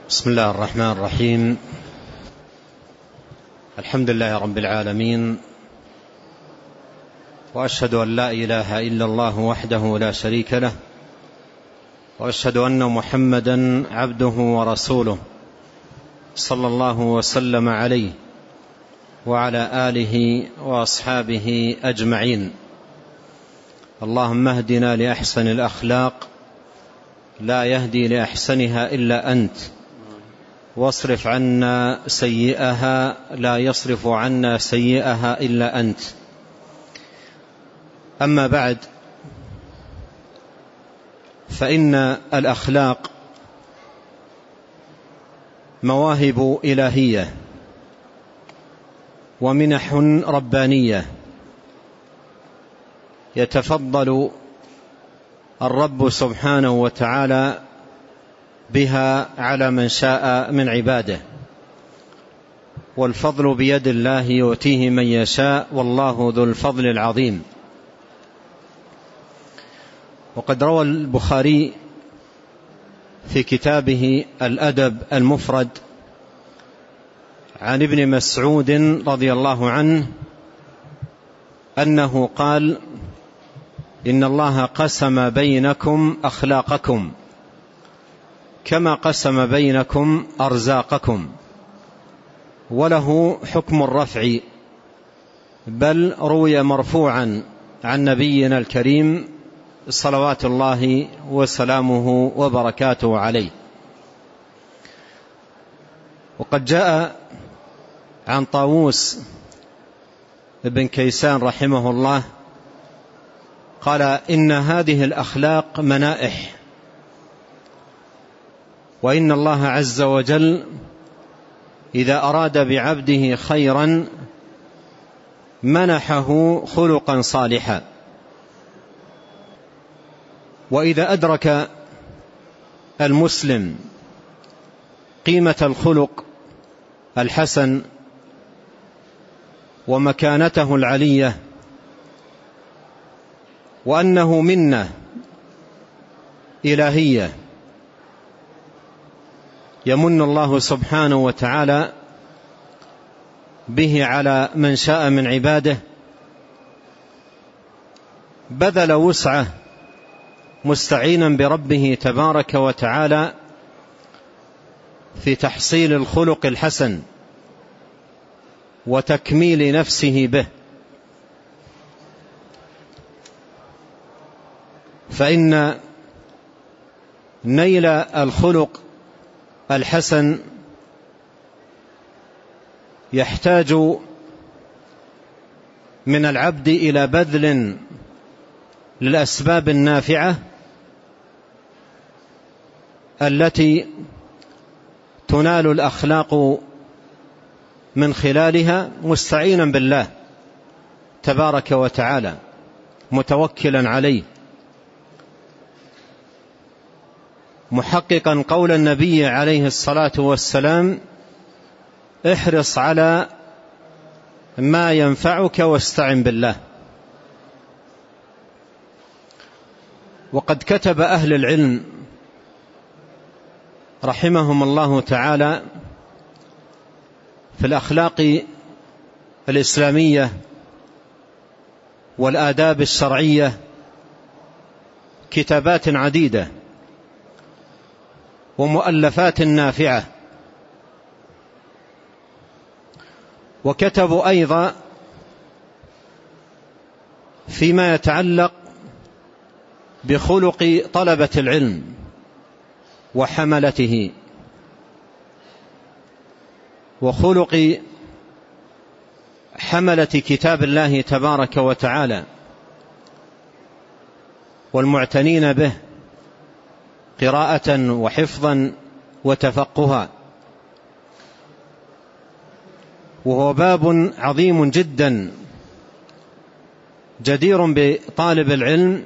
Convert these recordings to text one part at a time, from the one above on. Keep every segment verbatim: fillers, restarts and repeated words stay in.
بسم الله الرحمن الرحيم. الحمد لله رب العالمين، وأشهد أن لا إله إلا الله وحده لا شريك له، وأشهد أن محمدا عبده ورسوله صلى الله وسلم عليه وعلى آله وأصحابه أجمعين. اللهم اهدنا لأحسن الأخلاق لا يهدي لأحسنها إلا أنت، واصرف عنا سيئها لا يصرف عنا سيئها إلا أنت. أما بعد، فإن الأخلاق مواهب إلهية ومنح ربانية يتفضل الرب سبحانه وتعالى بها على من شاء من عباده، والفضل بيد الله يؤتيه من يشاء، والله ذو الفضل العظيم. وقد روى البخاري في كتابه الأدب المفرد عن ابن مسعود رضي الله عنه أنه قال: إن الله قسم بينكم أخلاقكم كما قسم بينكم أرزاقكم. وله حكم الرفع، بل روي مرفوعا عن نبينا الكريم صلوات الله وسلامه وبركاته عليه. وقد جاء عن طاووس بن كيسان رحمه الله قال: إن هذه الأخلاق منائح، وإن الله عز وجل إذا أراد بعبده خيرا منحه خلقا صالحا، وإذا أدرك المسلم قيمة الخلق الحسن ومكانته العلية، وأنه منة إلهية يمن الله سبحانه وتعالى به على من شاء من عباده، بذل وسعه مستعينا بربه تبارك وتعالى في تحصيل الخلق الحسن وتكميل نفسه به. فإن نيل الخلق الحسن يحتاج من العبد إلى بذل للأسباب النافعة التي تنال الأخلاق من خلالها، مستعينا بالله تبارك وتعالى متوكلا عليه، محققا قول النبي عليه الصلاة والسلام: احرص على ما ينفعك واستعن بالله. وقد كتب أهل العلم رحمهم الله تعالى في الأخلاق الإسلامية والآداب الشرعية كتابات عديدة ومؤلفات نافعة، وكتبوا أيضا فيما يتعلق بخلق طلبة العلم وحملته، وخلق حملة كتاب الله تبارك وتعالى والمعتنين به قراءة وحفظا وتفقها. وهو باب عظيم جدا جدير بطالب العلم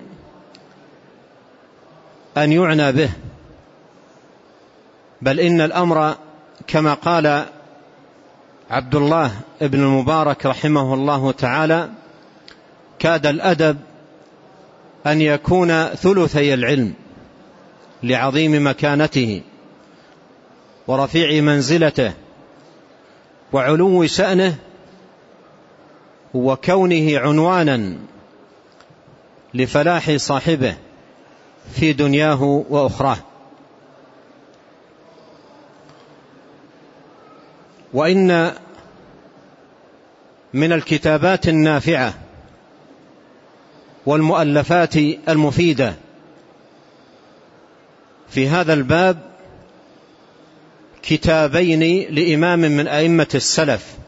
أن يعنى به، بل إن الأمر كما قال عبد الله ابن المبارك رحمه الله تعالى: كاد الأدب أن يكون ثلثي العلم لعظيم مكانته، ورفيع منزلته وعلو شأنه وكونه عنوانا لفلاح صاحبه في دنياه وأخراه. وإن من الكتابات النافعة والمؤلفات المفيدة في هذا الباب كتابين لإمام من أئمة السلف،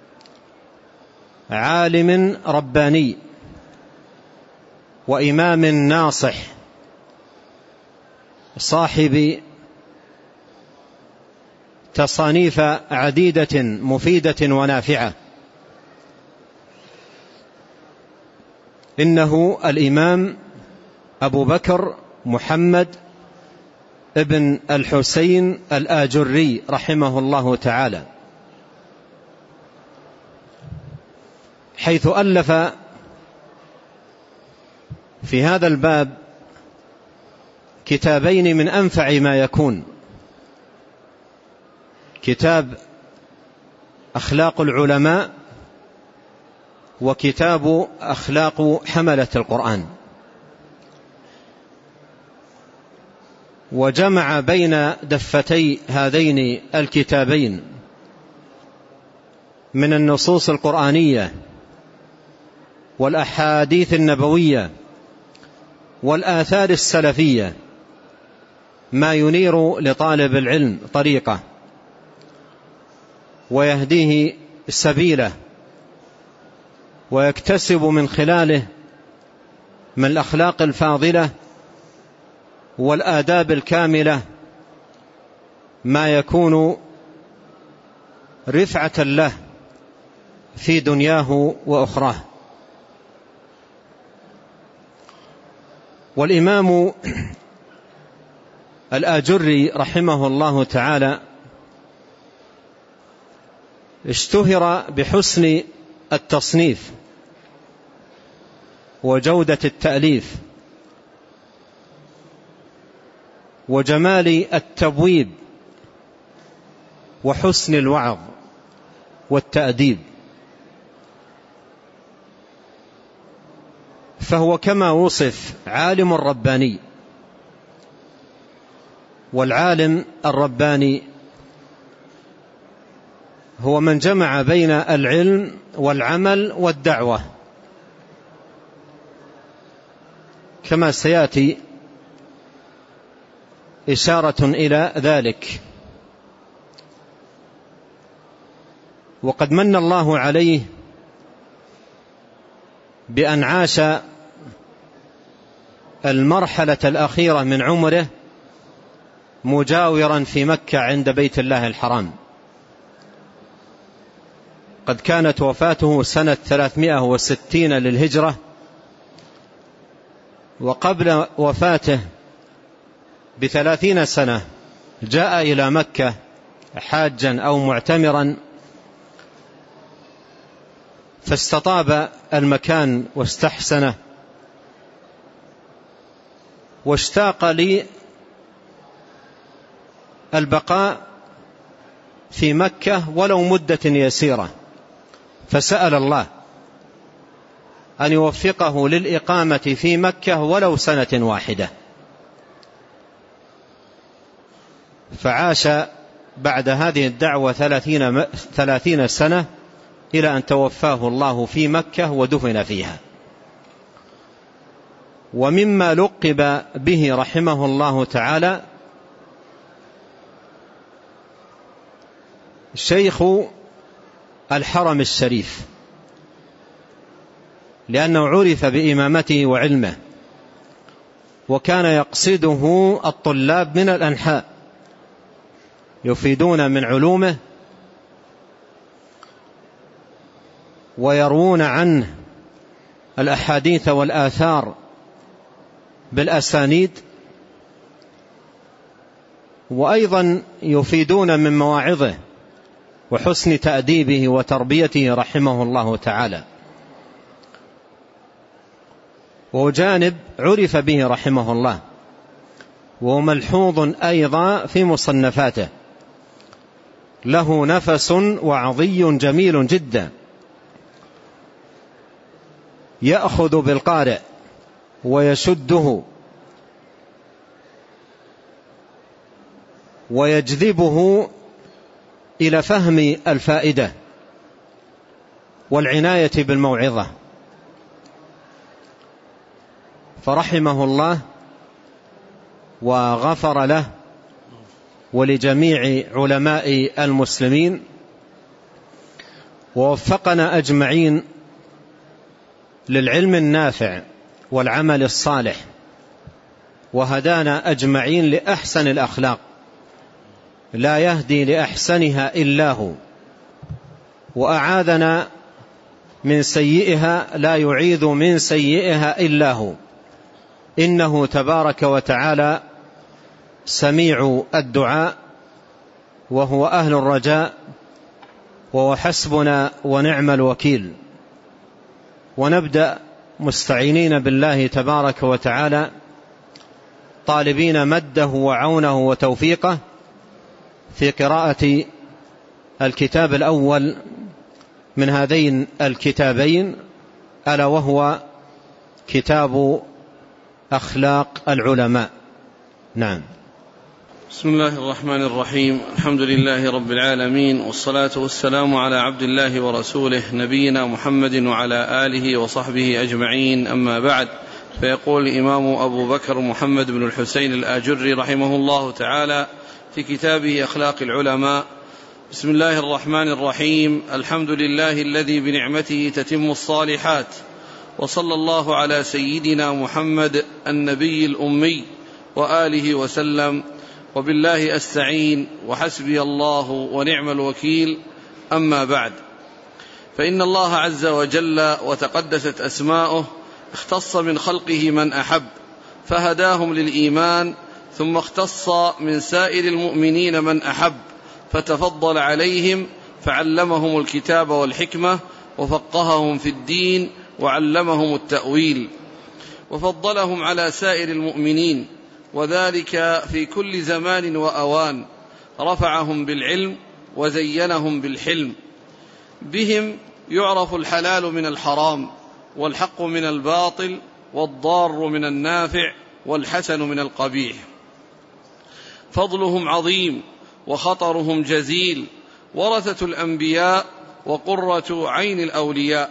عالم رباني وإمام ناصح صاحب تصانيف عديدة مفيدة ونافعة. إنه الإمام أبو بكر محمد ابن الحسين الآجري رحمه الله تعالى، حيث ألف في هذا الباب كتابين من أنفع ما يكون: كتاب أخلاق العلماء وكتاب أخلاق حملة القرآن. وجمع بين دفتي هذين الكتابين من النصوص القرآنية والأحاديث النبوية والآثار السلفية ما ينير لطالب العلم طريقه ويهديه سبيله، ويكتسب من خلاله من الأخلاق الفاضلة والآداب الكاملة ما يكون رفعة له في دنياه وأخراه. والإمام الآجري رحمه الله تعالى اشتهر بحسن التصنيف وجودة التأليف وجمال التبويب وحسن الوعظ والتأديب، فهو كما وصف عالم رباني. والعالم الرباني هو من جمع بين العلم والعمل والدعوة، كما سيأتي إشارة إلى ذلك. وقد من الله عليه بأن عاش المرحلة الأخيرة من عمره مجاورا في مكة عند بيت الله الحرام. قد كانت وفاته سنة ثلاثمائة وستين للهجرة، وقبل وفاته بثلاثين سنة جاء إلى مكة حاجا أو معتمرا، فاستطاب المكان واستحسنه، واشتاق لي البقاء في مكة ولو مدة يسيرة، فسأل الله أن يوفقه للإقامة في مكة ولو سنة واحدة، فعاش بعد هذه الدعوة ثلاثين, ثلاثين سنة إلى أن توفاه الله في مكة ودفن فيها. ومما لقب به رحمه الله تعالى شيخ الحرم الشريف، لأنه عرف بإمامته وعلمه، وكان يقصده الطلاب من الأنحاء يفيدون من علومه ويروون عنه الأحاديث والآثار بالأسانيد، وأيضا يفيدون من مواعظه وحسن تأديبه وتربيته رحمه الله تعالى. وهو جانب عرف به رحمه الله، وهو ملحوظ أيضا في مصنفاته، له نفس وعظي جميل جدا، يأخذ بالقارئ ويشده ويجذبه إلى فهم الفائدة والعناية بالموعظة. فرحمه الله وغفر له ولجميع علماء المسلمين، ووفقنا أجمعين للعلم النافع والعمل الصالح، وهدانا أجمعين لأحسن الأخلاق لا يهدي لأحسنها إلا هو، وأعاذنا من سيئها لا يعيذ من سيئها إلا هو، إنه تبارك وتعالى سميع الدعاء وهو أهل الرجاء، وهو حسبنا ونعم الوكيل. ونبدأ مستعينين بالله تبارك وتعالى طالبين مده وعونه وتوفيقه في قراءة الكتاب الأول من هذين الكتابين، ألا وهو كتاب أخلاق العلماء. نعم. بسم الله الرحمن الرحيم. الحمد لله رب العالمين، والصلاة والسلام على عبد الله ورسوله نبينا محمد وعلى آله وصحبه أجمعين، أما بعد. فيقول الإمام أبو بكر محمد بن الحسين الآجري رحمه الله تعالى في كتابه أخلاق العلماء: بسم الله الرحمن الرحيم. الحمد لله الذي بنعمته تتم الصالحات، وصلى الله على سيدنا محمد النبي الأمي وآله وسلم، وبالله أستعين، وحسبي الله ونعم الوكيل، أما بعد. فإن الله عز وجل وتقدست أسماؤه اختص من خلقه من أحب فهداهم للإيمان، ثم اختص من سائر المؤمنين من أحب فتفضل عليهم فعلمهم الكتاب والحكمة وفقههم في الدين وعلمهم التأويل، وفضلهم على سائر المؤمنين، وذلك في كل زمان وأوان. رفعهم بالعلم وزينهم بالحلم، بهم يعرف الحلال من الحرام، والحق من الباطل، والضار من النافع، والحسن من القبيح. فضلهم عظيم وخطرهم جزيل، ورثة الأنبياء وقرة عين الأولياء.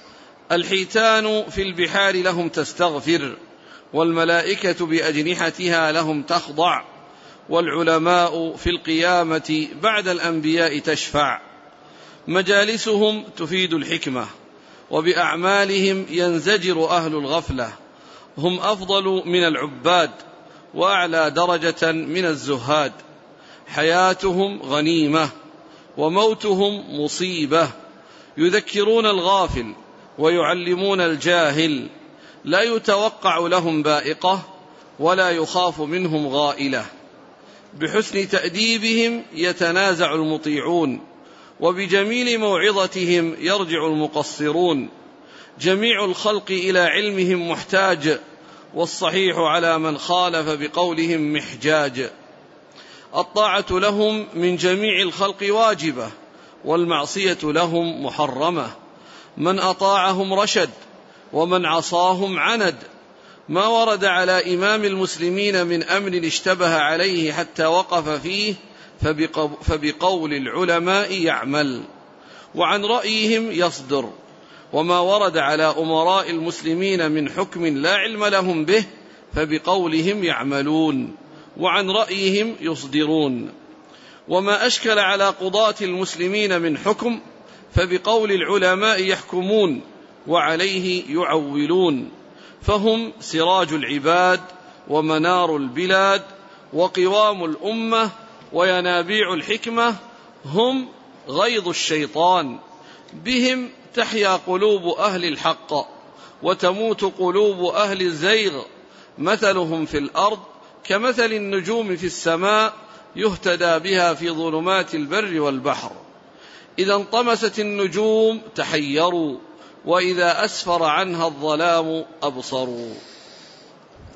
الحيتان في البحار لهم تستغفر، والملائكة بأجنحتها لهم تخضع، والعلماء في القيامة بعد الأنبياء تشفع. مجالسهم تفيد الحكمة، وبأعمالهم ينزجر أهل الغفلة. هم أفضل من العباد، وأعلى درجة من الزهاد. حياتهم غنيمة، وموتهم مصيبة. يذكرون الغافل ويعلمون الجاهل، لا يتوقع لهم بائقة، ولا يخاف منهم غائلة. بحسن تأديبهم يتنازع المطيعون، وبجميل موعظتهم يرجع المقصرون. جميع الخلق إلى علمهم محتاج، والصحيح على من خالف بقولهم محجاج. الطاعة لهم من جميع الخلق واجبة، والمعصية لهم محرمة. من أطاعهم رشد، ومن عصاهم عند. ما ورد على إمام المسلمين من أمر اشتبه عليه حتى وقف فيه فبقول العلماء يعمل، وعن رأيهم يصدر. وما ورد على أمراء المسلمين من حكم لا علم لهم به فبقولهم يعملون، وعن رأيهم يصدرون. وما أشكل على قضاة المسلمين من حكم فبقول العلماء يحكمون، وعليه يعولون. فهم سراج العباد، ومنار البلاد، وقوام الأمة، وينابيع الحكمة. هم غيظ الشيطان، بهم تحيا قلوب أهل الحق، وتموت قلوب أهل الزيغ. مثلهم في الأرض كمثل النجوم في السماء، يهتدى بها في ظلمات البر والبحر. إذا انطمست النجوم تحيروا، وإذا أسفر عنها الظلام أبصروا.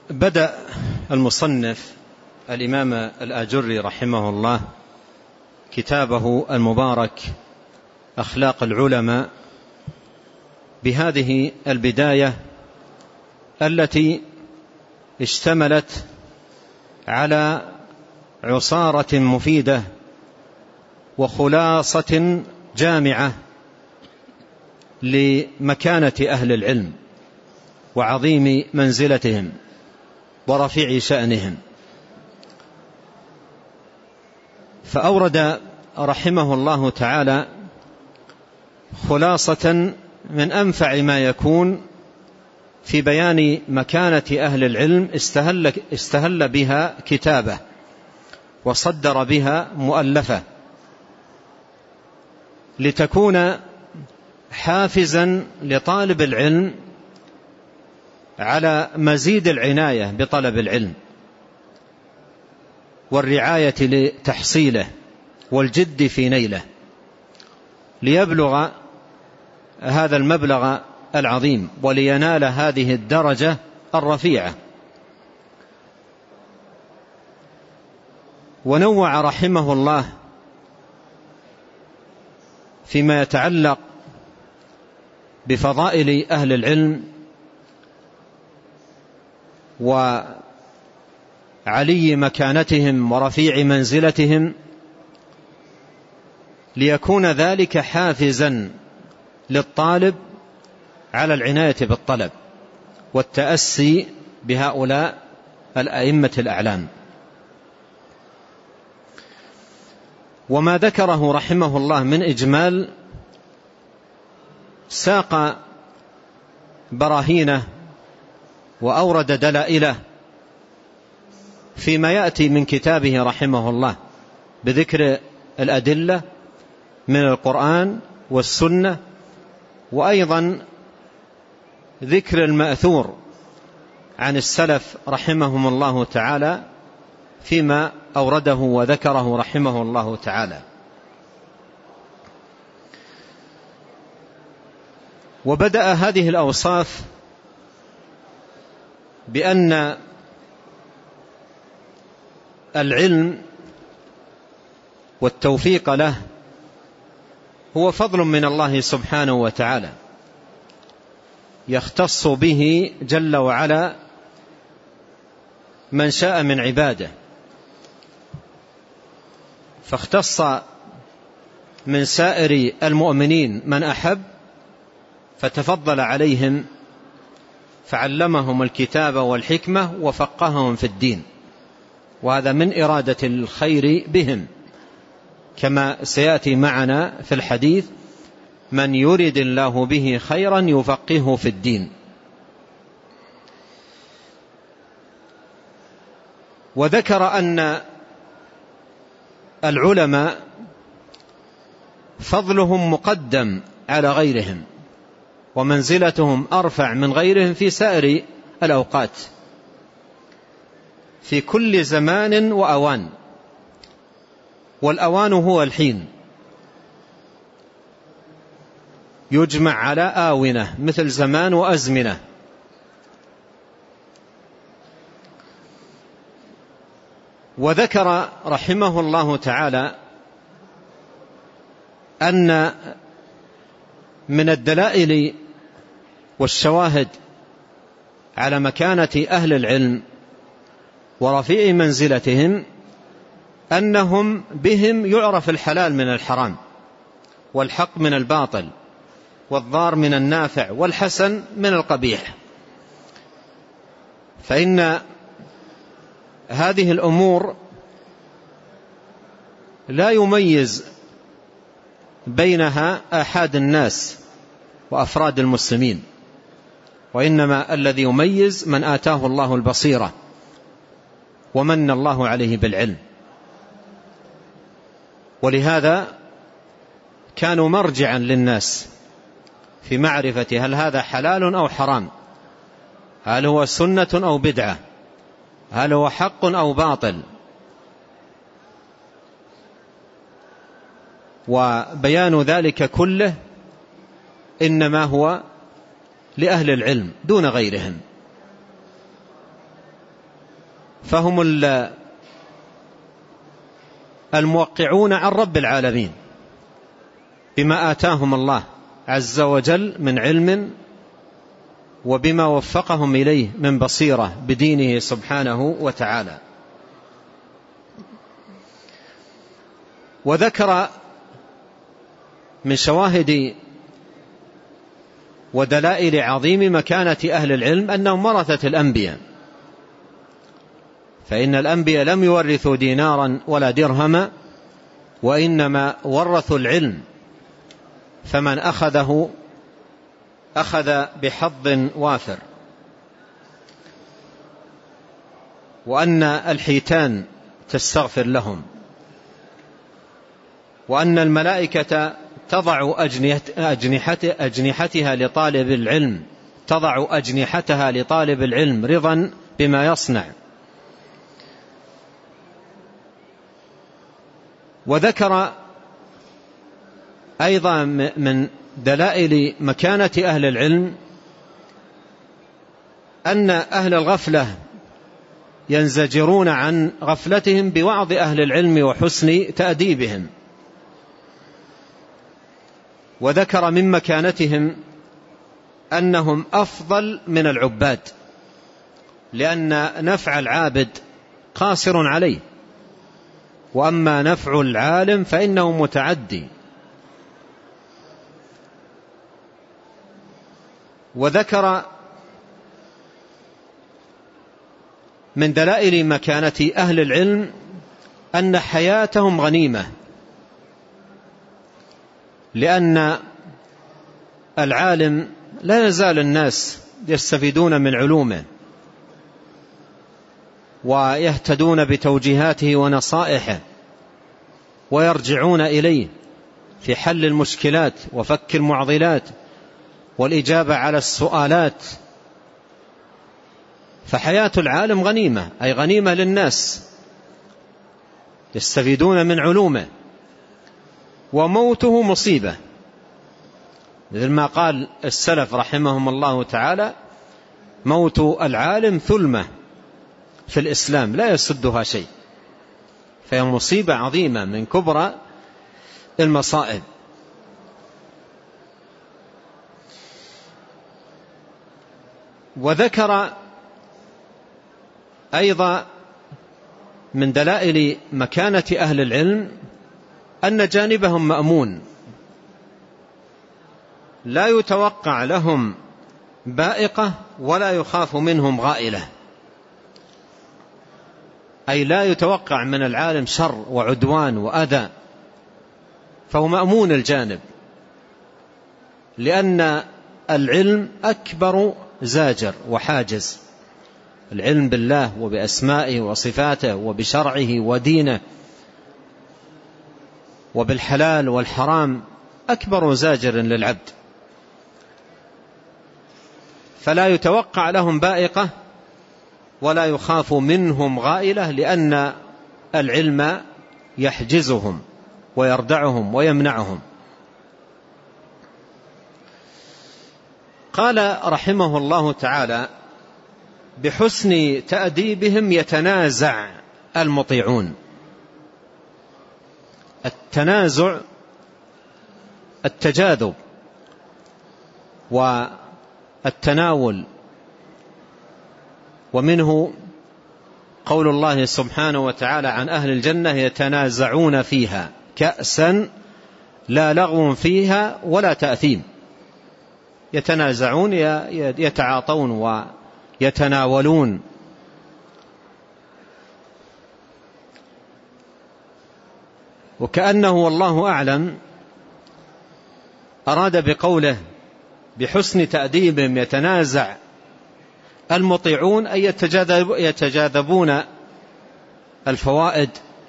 بدأ المصنف الإمام الآجري رحمه الله كتابه المبارك أخلاق العلماء بهذه البداية التي اشتملت على عصارة مفيدة وخلاصة جامعة لمكانة أهل العلم وعظيم منزلتهم ورفيع شأنهم. فأورد رحمه الله تعالى خلاصة من أنفع ما يكون في بيان مكانة أهل العلم، استهل, استهل بها كتابة وصدر بها مؤلفة لتكون حافزا لطالب العلم على مزيد العناية بطلب العلم والرعاية لتحصيله والجد في نيله ليبلغ هذا المبلغ العظيم ولينال هذه الدرجة الرفيعة. ونوع رحمه الله فيما يتعلق بفضائل أهل العلم وعلي مكانتهم ورفيع منزلتهم ليكون ذلك حافزا للطالب على العناية بالطلب والتأسي بهؤلاء الأئمة الأعلام. وما ذكره رحمه الله من إجمال ساق براهينه وأورد دلائله فيما يأتي من كتابه رحمه الله بذكر الأدلة من القرآن والسنة، وأيضا ذكر المأثور عن السلف رحمهم الله تعالى فيما أورده وذكره رحمه الله تعالى. وبدأ هذه الأوصاف بأن العلم والتوفيق له هو فضل من الله سبحانه وتعالى يختص به جل وعلا من شاء من عباده، فاختص من سائر المؤمنين من أحب فتفضل عليهم فعلمهم الكتاب والحكمة وفقههم في الدين، وهذا من إرادة الخير بهم كما سيأتي معنا في الحديث: من يرد الله به خيرا يفقهه في الدين. وذكر أن العلماء فضلهم مقدم على غيرهم ومنزلتهم أرفع من غيرهم في سائر الأوقات في كل زمان وأوان، والأوان هو الحين، يجمع على آونة مثل زمان وأزمنة. وذكر رحمه الله تعالى أن من الدلائل والشواهد على مكانة أهل العلم ورفيع منزلتهم أنهم بهم يعرف الحلال من الحرام والحق من الباطل والضار من النافع والحسن من القبيح، فإن هذه الأمور لا يميز بينها آحاد الناس وأفراد المسلمين، وإنما الذي يميز من آتاه الله البصيرة ومن الله عليه بالعلم. ولهذا كانوا مرجعا للناس في معرفة هل هذا حلال أو حرام، هل هو سنة أو بدعة، هل هو حق أو باطل. وبيان ذلك كله إنما هو لأهل العلم دون غيرهم، فهم الموقعون عن رب العالمين بما آتاهم الله عز وجل من علم وبما وفقهم إليه من بصيرة بدينه سبحانه وتعالى. وذكر من شواهد ودلائل عظيم مكانة أهل العلم أنهم ورثة الأنبياء، فإن الأنبياء لم يورثوا دينارا ولا درهما، وإنما ورثوا العلم، فمن أخذه أخذ بحظ وافر. وأن الحيتان تستغفر لهم، وأن الملائكة تضع أجنحتها لطالب العلم تضع أجنحتها لطالب العلم رضا بما يصنع. وذكر أيضا من دلائل مكانة أهل العلم أن أهل الغفلة ينزجرون عن غفلتهم بوعظ أهل العلم وحسن تأديبهم. وذكر من مكانتهم أنهم أفضل من العباد، لأن نفع العابد قاصر عليه، وأما نفع العالم فإنه متعدي. وذكر من دلائل مكانة أهل العلم أن حياتهم غنيمة، لأن العالم لا يزال الناس يستفيدون من علومه ويهتدون بتوجيهاته ونصائحه ويرجعون إليه في حل المشكلات وفك المعضلات والإجابة على السؤالات. فحياة العالم غنيمة، أي غنيمة للناس يستفيدون من علومه. وموته مصيبة، مثل ما قال السلف رحمهم الله تعالى: موت العالم ثلمة في الإسلام لا يسدها شيء. فهي مصيبة عظيمة من كبرى المصائب. وذكر أيضا من دلائل مكانة أهل العلم أن جانبهم مأمون، لا يتوقع لهم بائقة ولا يخاف منهم غائلة، أي لا يتوقع من العالم شر وعدوان وأذى، فهو مأمون الجانب، لأن العلم أكبر زاجر وحاجز. العلم بالله وبأسمائه وصفاته وبشرعه ودينه وبالحلال والحرام أكبر زاجر للعبد، فلا يتوقع لهم بائقة ولا يخاف منهم غائلة، لأن العلم يحجزهم ويردعهم ويمنعهم. قال رحمه الله تعالى: بحسن تأديبهم يتنازع المطيعون. التنازع التجاذب والتناول، ومنه قول الله سبحانه وتعالى عن أهل الجنة: يتنازعون فيها كأسا لا لغو فيها ولا تأثيم. يتنازعون يتعاطون ويتناولون. وكأنه والله أعلم أراد بقوله بحسن تأديبهم يتنازع المطيعون أن يتجاذب يتجاذبون الفوائد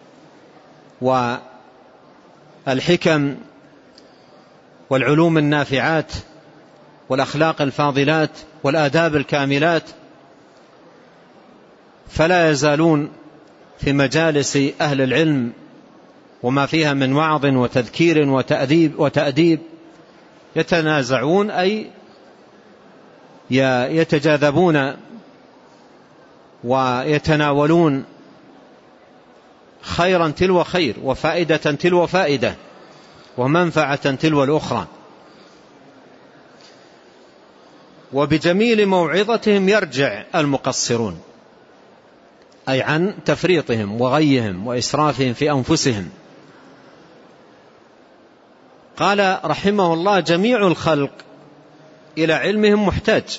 والحكم والعلوم النافعات والأخلاق الفاضلات والآداب الكاملات، فلا يزالون في مجالس أهل العلم وما فيها من وعظ وتذكير وتأديب, وتأديب يتنازعون، أي يتجاذبون ويتناولون خيرا تلو خير، وفائدة تلو فائدة، ومنفعة تلو الأخرى. وبجميل موعظتهم يرجع المقصرون، أي عن تفريطهم وغيهم وإسرافهم في أنفسهم. قال رحمه الله: جميع الخلق إلى علمهم محتاج،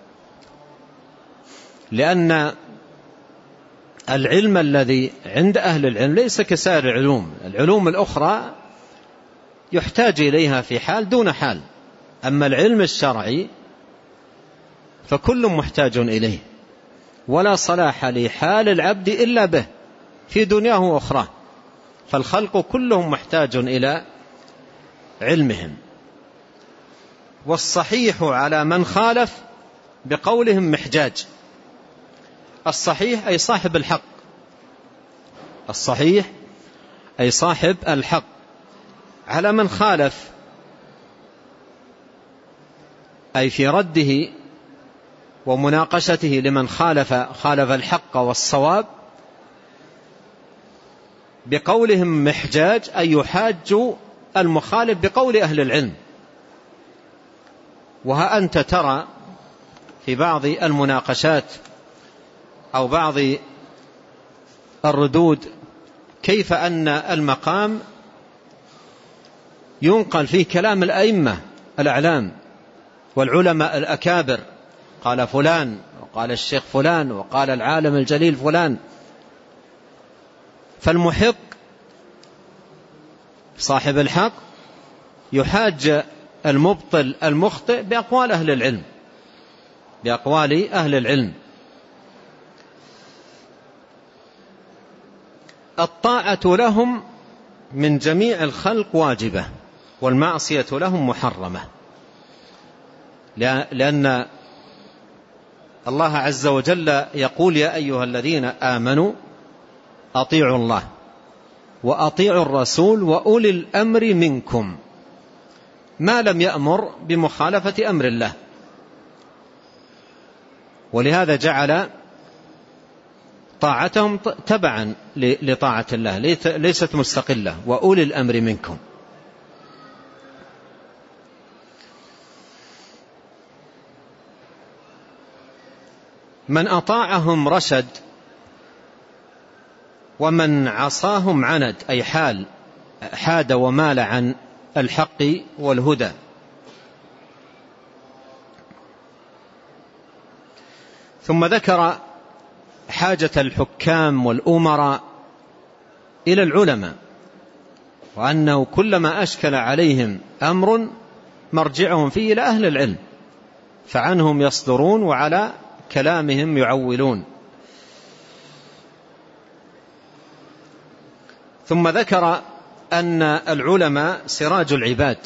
لأن العلم الذي عند أهل العلم ليس كسائر العلوم. العلوم الأخرى يحتاج إليها في حال دون حال، أما العلم الشرعي فكل محتاج إليه، ولا صلاح لحال العبد إلا به في دنياه وأخراه، فالخلق كلهم محتاج إلى علمهم. والصحيح على من خالف بقولهم محجاج. الصحيح أي صاحب الحق، الصحيح أي صاحب الحق، على من خالف أي في رده ومناقشته لمن خالف خالف الحق والصواب بقولهم محجاج، أي يحاج المخالف بقول أهل العلم. وها أنت ترى في بعض المناقشات أو بعض الردود كيف أن المقام ينقل فيه كلام الأئمة الأعلام والعلماء الأكابر، قال فلان وقال الشيخ فلان وقال العالم الجليل فلان، فالمحق صاحب الحق يحاج المبطل المخطئ بأقوال أهل العلم، بأقوال أهل العلم. الطاعة لهم من جميع الخلق واجبة، والمعصية لهم محرمة، لأن الله عز وجل يقول: يا أيها الذين آمنوا أطيعوا الله وأطيعوا الرسول وأولي الأمر منكم، ما لم يأمر بمخالفة أمر الله. ولهذا جعل طاعتهم تبعا لطاعة الله، ليست مستقلة، وأولي الأمر منكم. من أطاعهم رشد، ومن عصاهم عند، أي حال حاد ومال عن الحق والهدى. ثم ذكر حاجة الحكام والأمراء إلى العلماء، وأنه كلما أشكل عليهم أمر مرجعهم فيه إلى أهل العلم، فعنهم يصدرون وعلى كلامهم يعولون. ثم ذكر أن العلماء سراج العباد،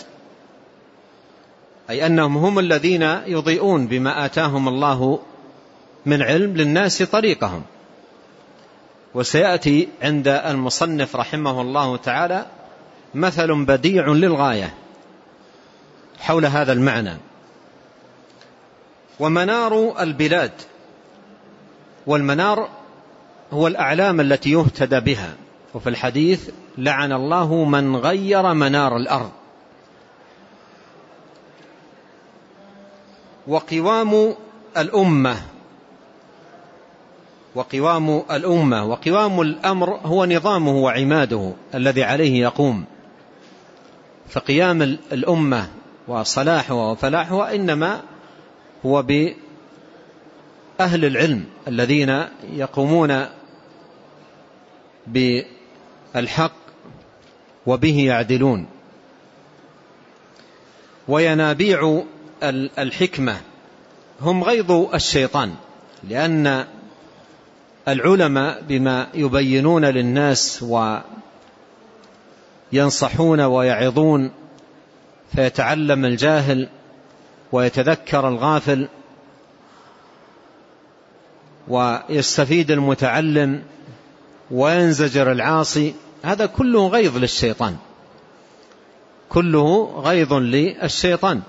أي أنهم هم الذين يضيئون بما آتاهم الله من علم للناس طريقهم. وسيأتي عند المصنف رحمه الله تعالى مثل بديع للغاية حول هذا المعنى. ومنار البلاد، والمنار هو الأعلام التي يهتدى بها، وفي الحديث: لعن الله من غير منار الأرض. وقوام الأمة، وقوام الأمة وقوام الأمر هو نظامه وعماده الذي عليه يقوم. فقيام الأمة وصلاحها وفلاحها إنما هو بأهل العلم الذين يقومون بالحق وبه يعدلون. وينابيع الحكمة هم غيظ الشيطان، لأن العلماء بما يبينون للناس وينصحون ويعظون فيتعلم الجاهل ويتذكر الغافل ويستفيد المتعلم وينزجر العاصي، هذا كله غيظ للشيطان، كله غيظ للشيطان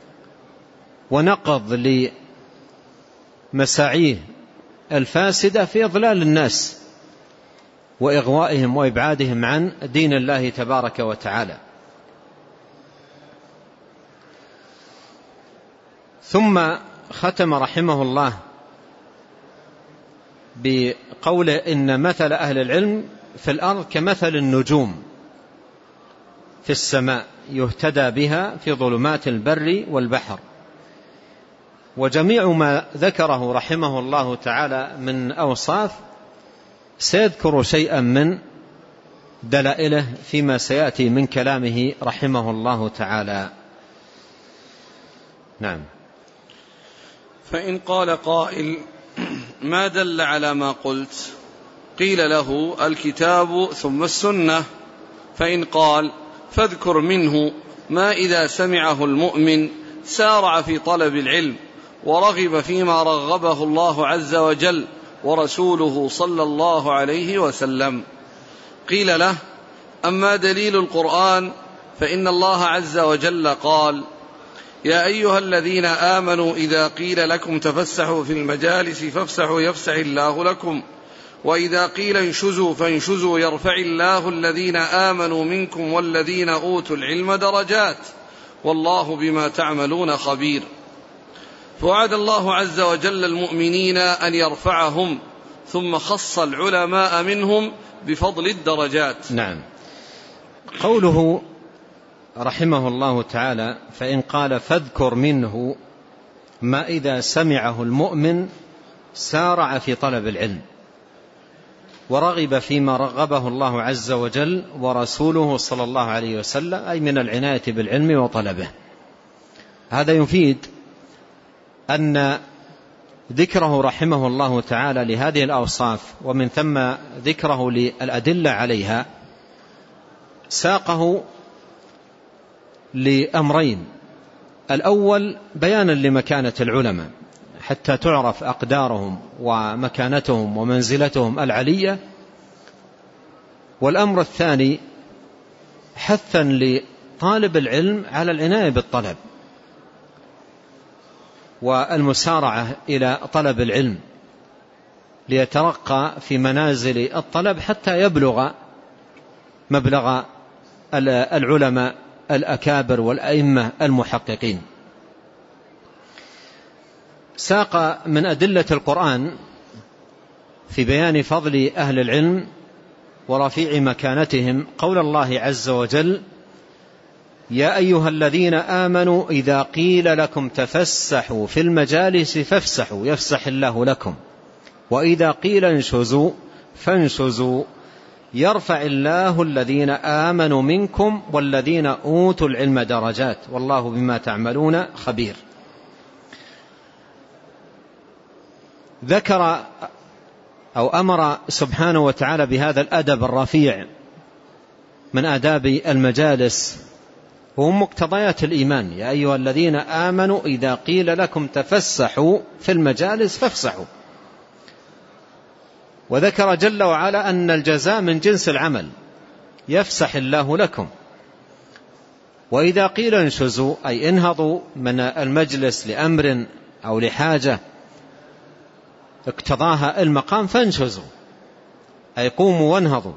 ونقض لمساعيه الفاسدة في إضلال الناس وإغوائهم وإبعادهم عن دين الله تبارك وتعالى. ثم ختم رحمه الله بقوله إن مثل أهل العلم في الأرض كمثل النجوم في السماء يهتدى بها في ظلمات البر والبحر. وجميع ما ذكره رحمه الله تعالى من أوصاف سيذكر شيئا من دلائله فيما سيأتي من كلامه رحمه الله تعالى. نعم. فإن قال قائل ما دل على ما قلت؟ قيل له الكتاب ثم السنة. فإن قال فاذكر منه ما إذا سمعه المؤمن سارع في طلب العلم ورغب فيما رغبه الله عز وجل ورسوله صلى الله عليه وسلم. قيل له أما دليل القرآن فإن الله عز وجل قال يا أيها الذين آمنوا إذا قيل لكم تفسحوا في المجالس فافسحوا يفسح الله لكم وإذا قيل انشزوا فانشزوا يرفع الله الذين آمنوا منكم والذين أوتوا العلم درجات والله بما تعملون خبير. فوعد الله عز وجل المؤمنين أن يرفعهم ثم خص العلماء منهم بفضل الدرجات. نعم. قوله رحمه الله تعالى فإن قال فاذكر منه ما إذا سمعه المؤمن سارع في طلب العلم ورغب فيما رغبه الله عز وجل ورسوله صلى الله عليه وسلم، أي من العناية بالعلم وطلبه. هذا يفيد أن ذكره رحمه الله تعالى لهذه الأوصاف ومن ثم ذكره للأدلة عليها ساقه لأمرين: الأول بيانا لمكانة العلماء حتى تعرف أقدارهم ومكانتهم ومنزلتهم العلية، والأمر الثاني حثا لطالب العلم على العناية بالطلب والمسارعة إلى طلب العلم ليترقى في منازل الطلب حتى يبلغ مبلغ العلماء الأكابر والأئمة المحققين. ساق من أدلة القرآن في بيان فضل أهل العلم ورفيع مكانتهم قول الله عز وجل: يا أيها الذين آمنوا إذا قيل لكم تفسحوا في المجالس فافسحوا يفسح الله لكم وإذا قيل انشزوا فانشزوا يرفع الله الذين آمنوا منكم والذين أوتوا العلم درجات والله بما تعملون خبير. ذكر أو أمر سبحانه وتعالى بهذا الأدب الرفيع من آداب المجالس وهم مقتضيات الإيمان: يا أيها الذين آمنوا إذا قيل لكم تفسحوا في المجالس فافسحوا. وذكر جل وعلا أن الجزاء من جنس العمل: يفسح الله لكم. وإذا قيل انشزوا أي انهضوا من المجلس لأمر أو لحاجة اقتضاها المقام فانشزوا أي قوموا وانهضوا.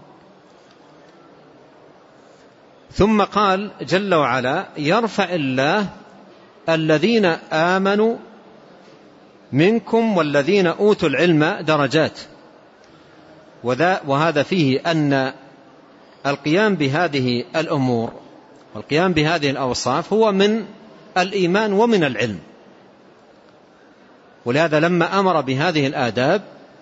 ثم قال جل وعلا: يرفع الله الذين آمنوا منكم والذين أوتوا العلم درجات. وهذا فيه أن القيام بهذه الأمور والقيام بهذه الأوصاف هو من الإيمان ومن العلم. ولهذا لما أمر بهذه الآداب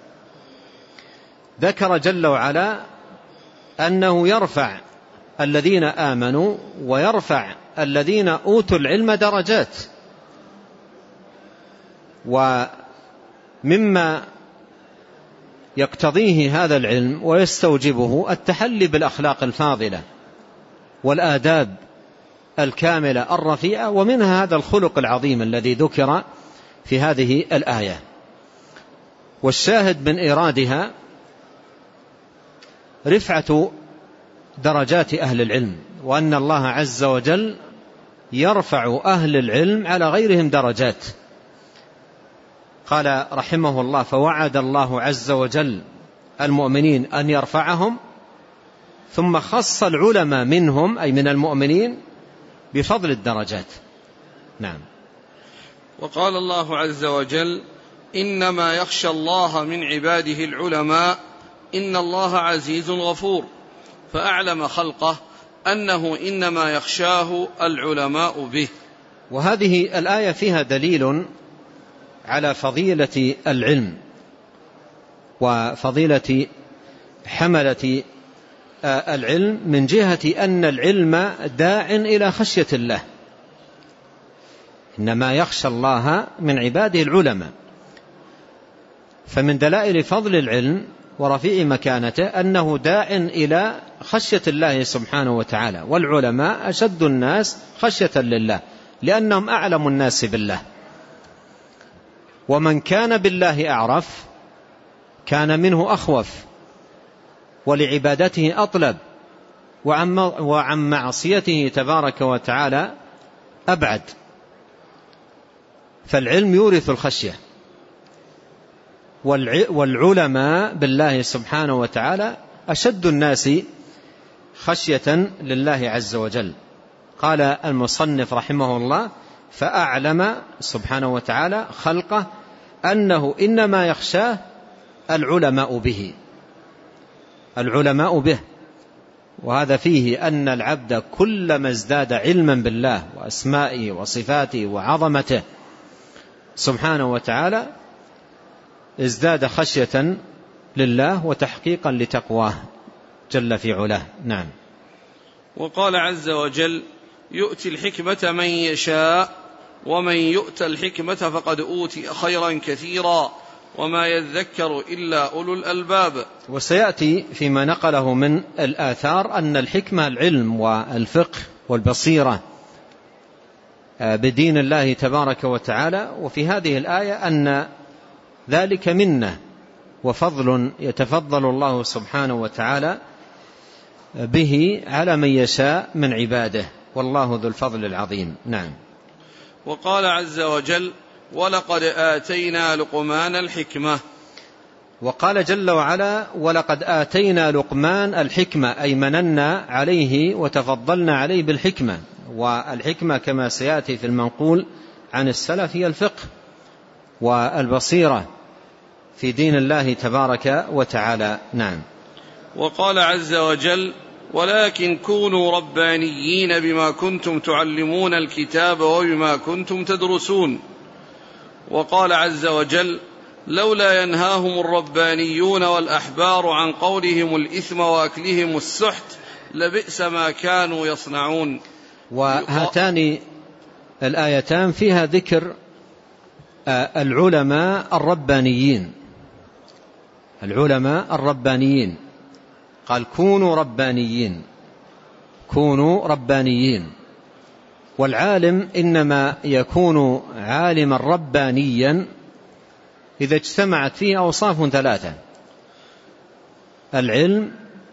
ذكر جل وعلا أنه يرفع الذين آمنوا ويرفع الذين أوتوا العلم درجات. ومما يقتضيه هذا العلم ويستوجبه التحلي بالأخلاق الفاضلة والآداب الكاملة الرفيعة، ومنها هذا الخلق العظيم الذي ذكر في هذه الآية. والشاهد من إيرادها رفعة درجات أهل العلم، وأن الله عز وجل يرفع أهل العلم على غيرهم درجات. قال رحمه الله: فوعد الله عز وجل المؤمنين أن يرفعهم، ثم خص العلماء منهم أي من المؤمنين بفضل الدرجات. نعم. وقال الله عز وجل: إنما يخشى الله من عباده العلماء إن الله عزيز غفور، فأعلم خلقه أنه إنما يخشاه العلماء به. وهذه الآية فيها دليل على فضيلة العلم وفضيلة حملة العلم، من جهة أن العلم داع إلى خشية الله. إنما يخشى الله من عباده العلماء، فمن دلائل فضل العلم ورفيع مكانته أنه داع إلى خشية الله سبحانه وتعالى، والعلماء أشد الناس خشية لله لأنهم أعلم الناس بالله، ومن كان بالله أعرف كان منه أخوف، ولعبادته أطلب، وعن معصيته تبارك وتعالى أبعد. فالعلم يورث الخشية، والعلماء بالله سبحانه وتعالى أشد الناس خشية لله عز وجل. قال المصنف رحمه الله: فأعلم سبحانه وتعالى خلقه أنه إنما يخشاه العلماء به، العلماء به. وهذا فيه أن العبد كلما ازداد علما بالله وأسمائه وصفاته وعظمته سبحانه وتعالى ازداد خشية لله وتحقيقا لتقواه جل في علاه. نعم. وقال عز وجل: يؤتي الحكمة من يشاء ومن يؤت الحكمة فقد أوتي خيرا كثيرا وما يذكر إلا أولو الألباب. وسيأتي فيما نقله من الآثار أن الحكمة العلم والفقه والبصيرة بدين الله تبارك وتعالى، وفي هذه الآية أن ذلك منه وفضل يتفضل الله سبحانه وتعالى به على من يشاء من عباده، والله ذو الفضل العظيم. نعم. وقال عز وجل: ولقد آتينا لقمان الحكمة. وقال جل وعلا: ولقد آتينا لقمان الحكمة، أي مننا عليه وتفضلنا عليه بالحكمة. والحكمة كما سيأتي في المنقول عن السلف هي الفقه والبصيرة في دين الله تبارك وتعالى. نعم. وقال عز وجل: ولكن كونوا ربانيين بما كنتم تعلمون الكتاب وبما كنتم تدرسون. وقال عز وجل: لولا ينهاهم الربانيون والأحبار عن قولهم الإثم وأكلهم السحت لبئس ما كانوا يصنعون. وهاتان الآيتان فيها ذكر العلماء الربانيين، العلماء الربانيين. قال: كونوا ربانيين، كونوا ربانيين. والعالم إنما يكون عالما ربانيا إذا اجتمعت فيه أوصاف ثلاثة: العلم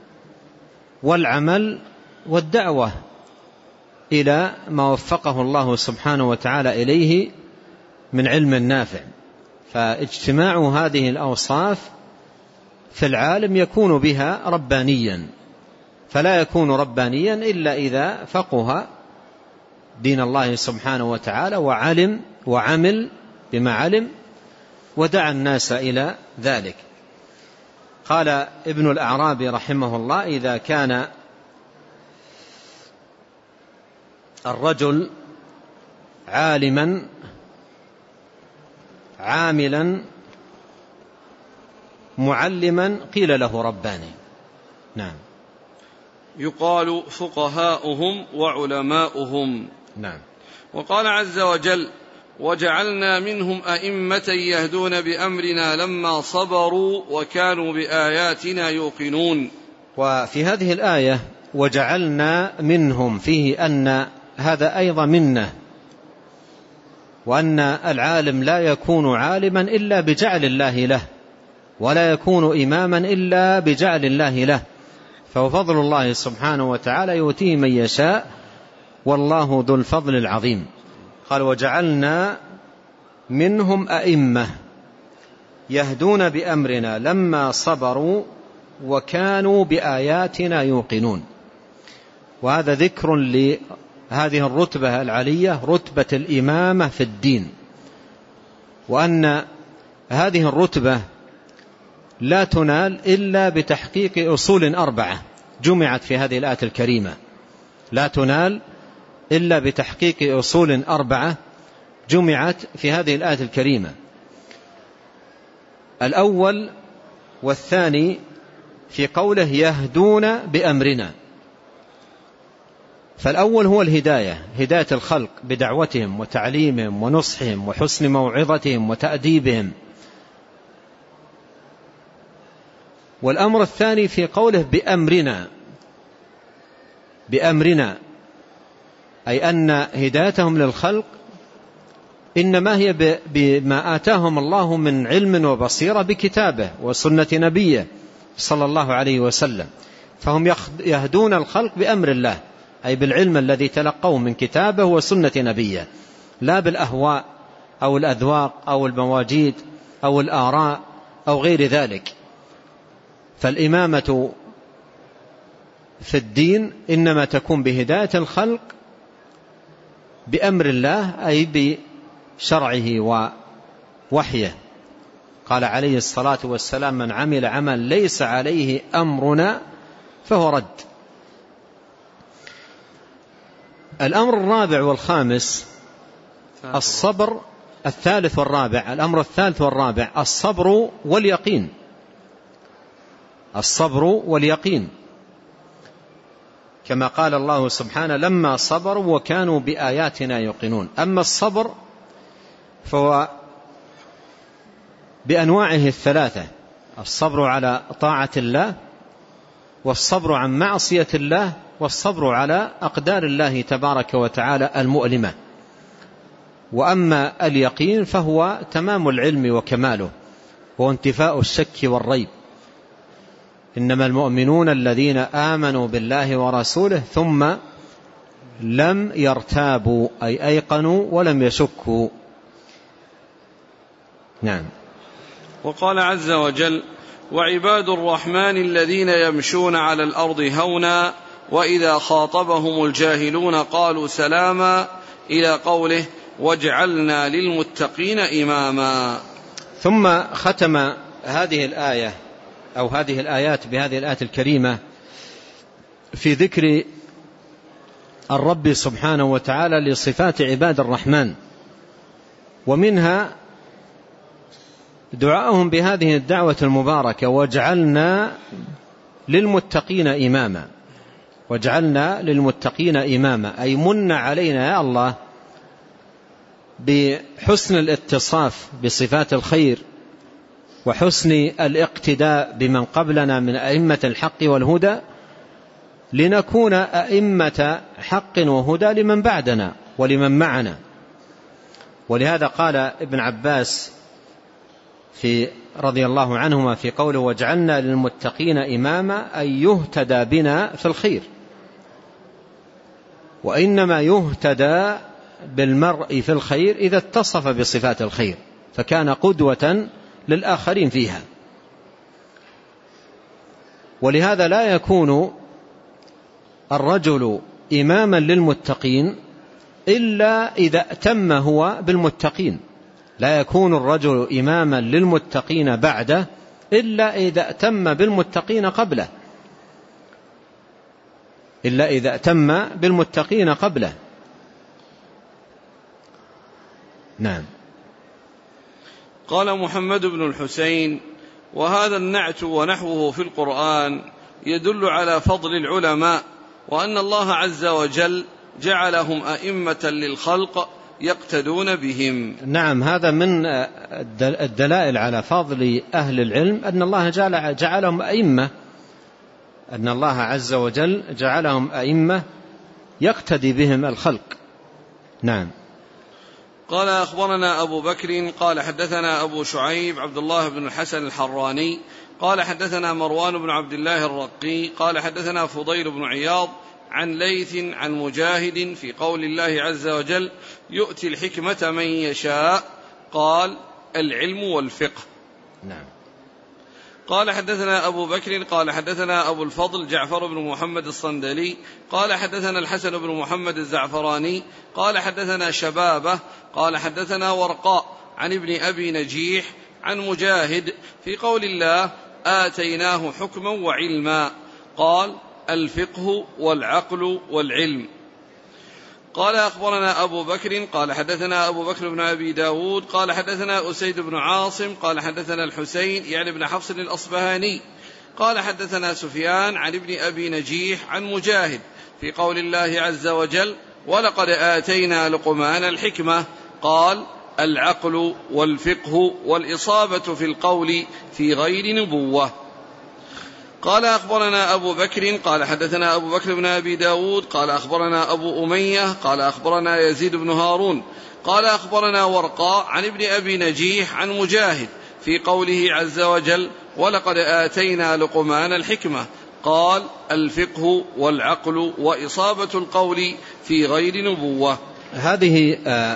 والعمل والدعوة إلى ما وفقه الله سبحانه وتعالى إليه من علم نافع. فاجتماع هذه الأوصاف في العالم يكون بها ربانيا، فلا يكون ربانيا إلا إذا فقه دين الله سبحانه وتعالى وعلم وعمل بما علم ودعا الناس إلى ذلك. قال ابن الأعرابي رحمه الله: إذا كان الرجل عالما عاملا معلما قيل له رباني. نعم. يقال فقهاؤهم وعلماؤهم. نعم. وقال عز وجل: وجعلنا منهم أئمة يهدون بأمرنا لما صبروا وكانوا بآياتنا يوقنون. وفي هذه الآية وجعلنا منهم فيه أن هذا أيضا منه، وأن العالم لا يكون عالما إلا بجعل الله له، ولا يكون إماما إلا بجعل الله له، فهو فضل الله سبحانه وتعالى يؤتيه من يشاء، والله ذو الفضل العظيم. قال: وجعلنا منهم أئمة يهدون بأمرنا لما صبروا وكانوا بآياتنا يوقنون. وهذا ذكر لهذه الرتبة العلية، رتبة الإمامة في الدين، وأن هذه الرتبة لا تنال إلا بتحقيق أصول أربعة جمعت في هذه الآية الكريمة، لا تنال إلا بتحقيق أصول أربعة جمعت في هذه الآية الكريمة. الأول والثاني في قوله يهدون بأمرنا، فالأول هو الهداية، هداية الخلق بدعوتهم وتعليمهم ونصحهم وحسن موعظتهم وتأديبهم. والأمر الثاني في قوله بأمرنا، بأمرنا أي أن هدايتهم للخلق إنما هي بما آتاهم الله من علم وبصيرة بكتابه وسنة نبيه صلى الله عليه وسلم، فهم يهدون الخلق بأمر الله، أي بالعلم الذي تلقوه من كتابه وسنة نبيه، لا بالأهواء أو الأذواق أو المواجيد أو الآراء أو غير ذلك. فالإمامة في الدين إنما تكون بهداية الخلق بأمر الله، أي بشرعه ووحيه. قال عليه الصلاة والسلام من عمل عمل ليس عليه أمرنا فهو رد. الأمر الرابع والخامس الصبر، الثالث والرابع، الأمر الثالث والرابع الصبر واليقين، الصبر واليقين، كما قال الله سبحانه لما صبروا وكانوا بآياتنا يوقنون. أما الصبر فهو بأنواعه الثلاثة، الصبر على طاعة الله، والصبر عن معصية الله، والصبر على أقدار الله تبارك وتعالى المؤلمة. وأما اليقين فهو تمام العلم وكماله، وانتفاء الشك والريب. إنما المؤمنون الذين آمنوا بالله ورسوله ثم لم يرتابوا، أي أيقنوا ولم يشكوا. نعم. وقال عز وجل وعباد الرحمن الذين يمشون على الأرض هونا وإذا خاطبهم الجاهلون قالوا سلاما، إلى قوله واجعلنا للمتقين إماما. ثم ختم هذه الآية أو هذه الآيات بهذه الآية الكريمة في ذكر الرب سبحانه وتعالى لصفات عباد الرحمن، ومنها دعاءهم بهذه الدعوة المباركة واجعلنا للمتقين إماما. واجعلنا للمتقين إماما أي من علينا يا الله بحسن الاتصاف بصفات الخير وحسن الاقتداء بمن قبلنا من أئمة الحق والهدى، لنكون أئمة حق وهدى لمن بعدنا ولمن معنا. ولهذا قال ابن عباس في رضي الله عنهما في قوله واجعلنا للمتقين إماما أي يهتدى بنا في الخير، وإنما يهتدى بالمرء في الخير إذا اتصف بصفات الخير فكان قدوة للآخرين فيها. ولهذا لا يكون الرجل إماما للمتقين إلا إذا أتم هو بالمتقين، لا يكون الرجل إماما للمتقين بعده إلا إذا أتم بالمتقين قبله، إلا إذا أتم بالمتقين قبله. نعم. قال محمد بن الحسين وهذا النعت ونحوه في القرآن يدل على فضل العلماء، وأن الله عز وجل جعلهم أئمة للخلق يقتدون بهم. نعم، هذا من الدلائل على فضل أهل العلم أن الله جعل جعلهم أئمة، أن الله عز وجل جعلهم أئمة يقتدي بهم الخلق. نعم. قال أخبرنا أبو بكر قال حدثنا أبو شعيب عبد الله بن الحسن الحراني قال حدثنا مروان بن عبد الله الرقي قال حدثنا فضيل بن عياض عن ليث عن مجاهد في قول الله عز وجل يؤتي الحكمة من يشاء، قال العلم والفقه. نعم. قال حدثنا أبو بكر قال حدثنا أبو الفضل جعفر بن محمد الصندلي قال حدثنا الحسن بن محمد الزعفراني قال حدثنا شبابة قال حدثنا ورقاء عن ابن أبي نجيح عن مجاهد في قول الله آتيناه حكما وعلما قال الفقه والعقل والعلم. قال أخبرنا أبو بكر قال حدثنا أبو بكر بن أبي داود قال حدثنا أسيد بن عاصم قال حدثنا الحسين يعني بن حفص الأصبهاني قال حدثنا سفيان عن ابن أبي نجيح عن مجاهد في قول الله عز وجل ولقد آتينا لقمان الحكمة قال العقل والفقه والإصابة في القول في غير نبوة. قال أخبرنا أبو بكر قال حدثنا أبو بكر بن أبي داود قال أخبرنا أبو أمية قال أخبرنا يزيد بن هارون قال أخبرنا ورقاء عن ابن أبي نجيح عن مجاهد في قوله عز وجل ولقد آتينا لقمان الحكمة قال الفقه والعقل وإصابة القول في غير نبوة. هذه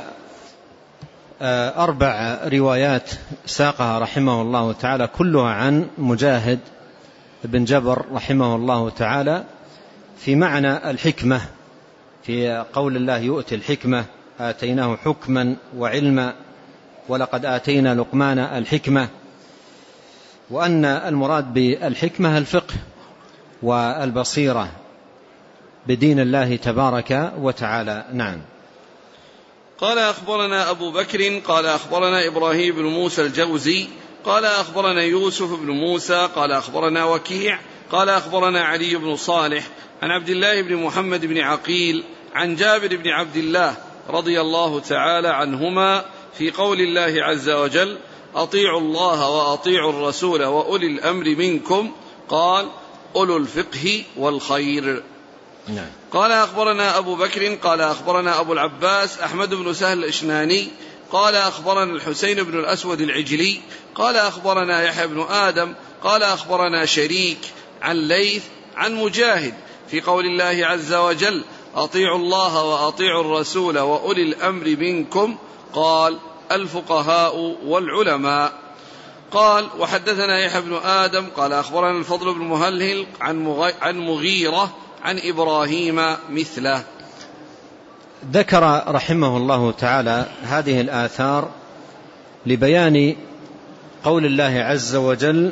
أربع روايات ساقها رحمه الله تعالى كلها عن مجاهد بن جبر رحمه الله تعالى في معنى الحكمة في قول الله يؤتي الحكمة آتيناه حكما وعلما ولقد آتينا لقمان الحكمة، وأن المراد بالحكمة الفقه والبصيرة بدين الله تبارك وتعالى. نعم. قال أخبرنا أبو بكر قال أخبرنا إبراهيم بن موسى الجوزي قال أخبرنا يوسف بن موسى قال أخبرنا وكيع قال أخبرنا علي بن صالح عن عبد الله بن محمد بن عقيل عن جابر بن عبد الله رضي الله تعالى عنهما في قول الله عز وجل أطيعوا الله وأطيعوا الرسول وأولي الأمر منكم قال أولو الفقه والخير. نعم. قال أخبرنا أبو بكر قال أخبرنا أبو العباس أحمد بن سهل الإشناني قال أخبرنا الحسين بن الأسود العجلي قال أخبرنا يحيى بن آدم قال أخبرنا شريك عن ليث عن مجاهد في قول الله عز وجل أطيعوا الله وأطيعوا الرسول وأولي الأمر منكم قال الفقهاء والعلماء. قال وحدثنا يحيى بن آدم قال أخبرنا الفضل بن مهلهل عن مغيرة عن إبراهيم مثله. ذكر رحمه الله تعالى هذه الآثار لبيان قول الله عز وجل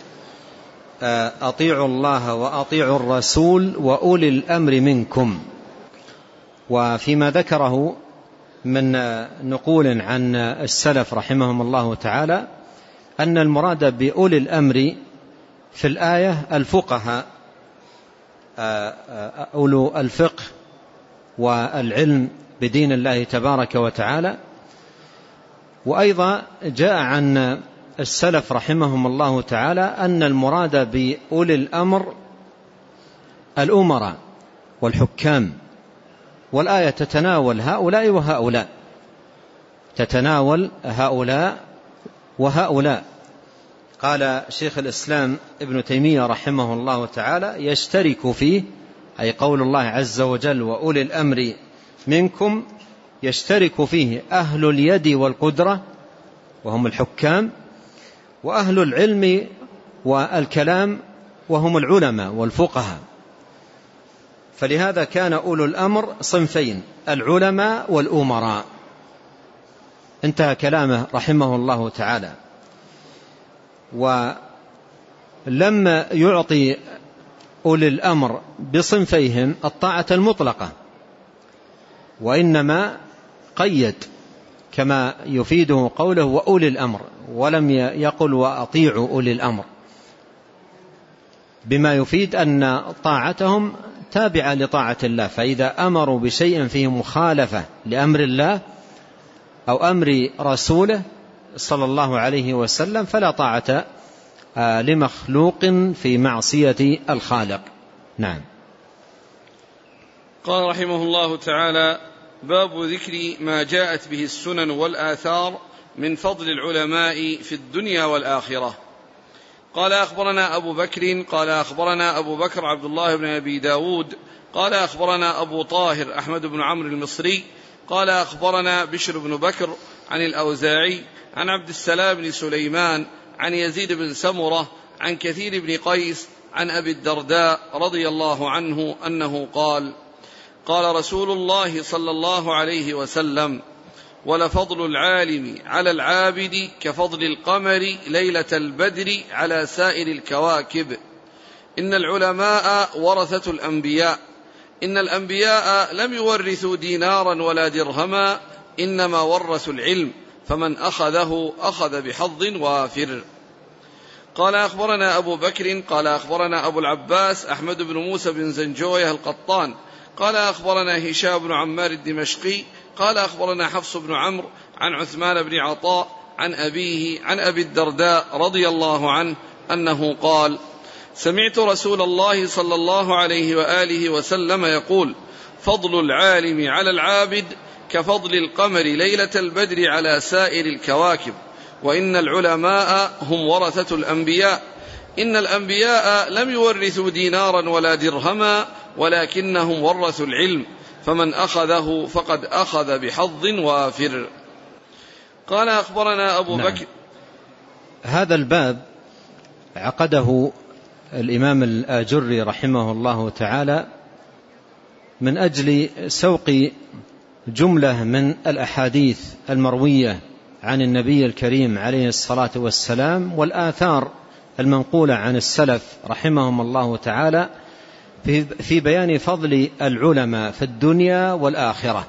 أطيعوا الله وأطيعوا الرسول وأولي الأمر منكم، وفيما ذكره من نقول عن السلف رحمهم الله تعالى أن المراد بأولي الأمر في الآية الفقهاء أولو الفقه والعلم بدين الله تبارك وتعالى. وأيضا جاء عن السلف رحمهم الله تعالى أن المراد بأولي الأمر الأمراء والحكام، والآية تتناول هؤلاء وهؤلاء، تتناول هؤلاء وهؤلاء. قال شيخ الإسلام ابن تيمية رحمه الله تعالى يشترك فيه، أي قول الله عز وجل وأولي الأمر منكم، يشترك فيه أهل اليد والقدرة وهم الحكام، وأهل العلم والكلام وهم العلماء والفقهاء. فلهذا كان أولو الأمر صنفين، العلماء والأمراء. انتهى كلامه رحمه الله تعالى. ولم يعطي أولي الأمر بصنفيهم الطاعة المطلقة، وإنما قيد كما يفيده قوله وأولي الأمر، ولم يقل وأطيعوا أولي الأمر، بما يفيد أن طاعتهم تابعة لطاعة الله. فإذا أمروا بشيء فيه مخالفة لأمر الله أو أمر رسوله صلى الله عليه وسلم فلا طاعة لمخلوق في معصية الخالق. نعم. قال رحمه الله تعالى باب ذكر ما جاءت به السنن والآثار من فضل العلماء في الدنيا والآخرة. قال أخبرنا أبو بكر قال أخبرنا أبو بكر عبد الله بن أبي داود قال أخبرنا أبو طاهر أحمد بن عمرو المصري قال أخبرنا بشر بن بكر عن الأوزاعي عن عبد السلام بن سليمان عن يزيد بن سمرة عن كثير بن قيس عن أبي الدرداء رضي الله عنه أنه قال: قال رسول الله صلى الله عليه وسلم: ولفضل العالم على العابد كفضل القمر ليلة البدر على سائر الكواكب. إن العلماء ورثة الأنبياء، إن الأنبياء لم يورثوا دينارا ولا درهما، إنما ورثوا العلم، فمن أخذه أخذ بحظ وافر. قال أخبرنا أبو بكر قال أخبرنا أبو العباس أحمد بن موسى بن زنجويه القطان قال أخبرنا هشام بن عمار الدمشقي قال أخبرنا حفص بن عمرو عن عثمان بن عطاء عن أبيه عن أبي الدرداء رضي الله عنه أنه قال: سمعت رسول الله صلى الله عليه وآله وسلم يقول: فضل العالم على العابد كفضل القمر ليلة البدر على سائر الكواكب، وإن العلماء هم ورثة الأنبياء، إن الأنبياء لم يورثوا دينارا ولا درهما، ولكنهم ورثوا العلم، فمن أخذه فقد أخذ بحظ وافر. قال أخبرنا أبو نعم. بكر. هذا الباب عقده الإمام الآجري رحمه الله تعالى من أجل سوق جملة من الأحاديث المروية عن النبي الكريم عليه الصلاة والسلام والآثار المنقولة عن السلف رحمهم الله تعالى في بيان فضل العلماء في الدنيا والآخرة.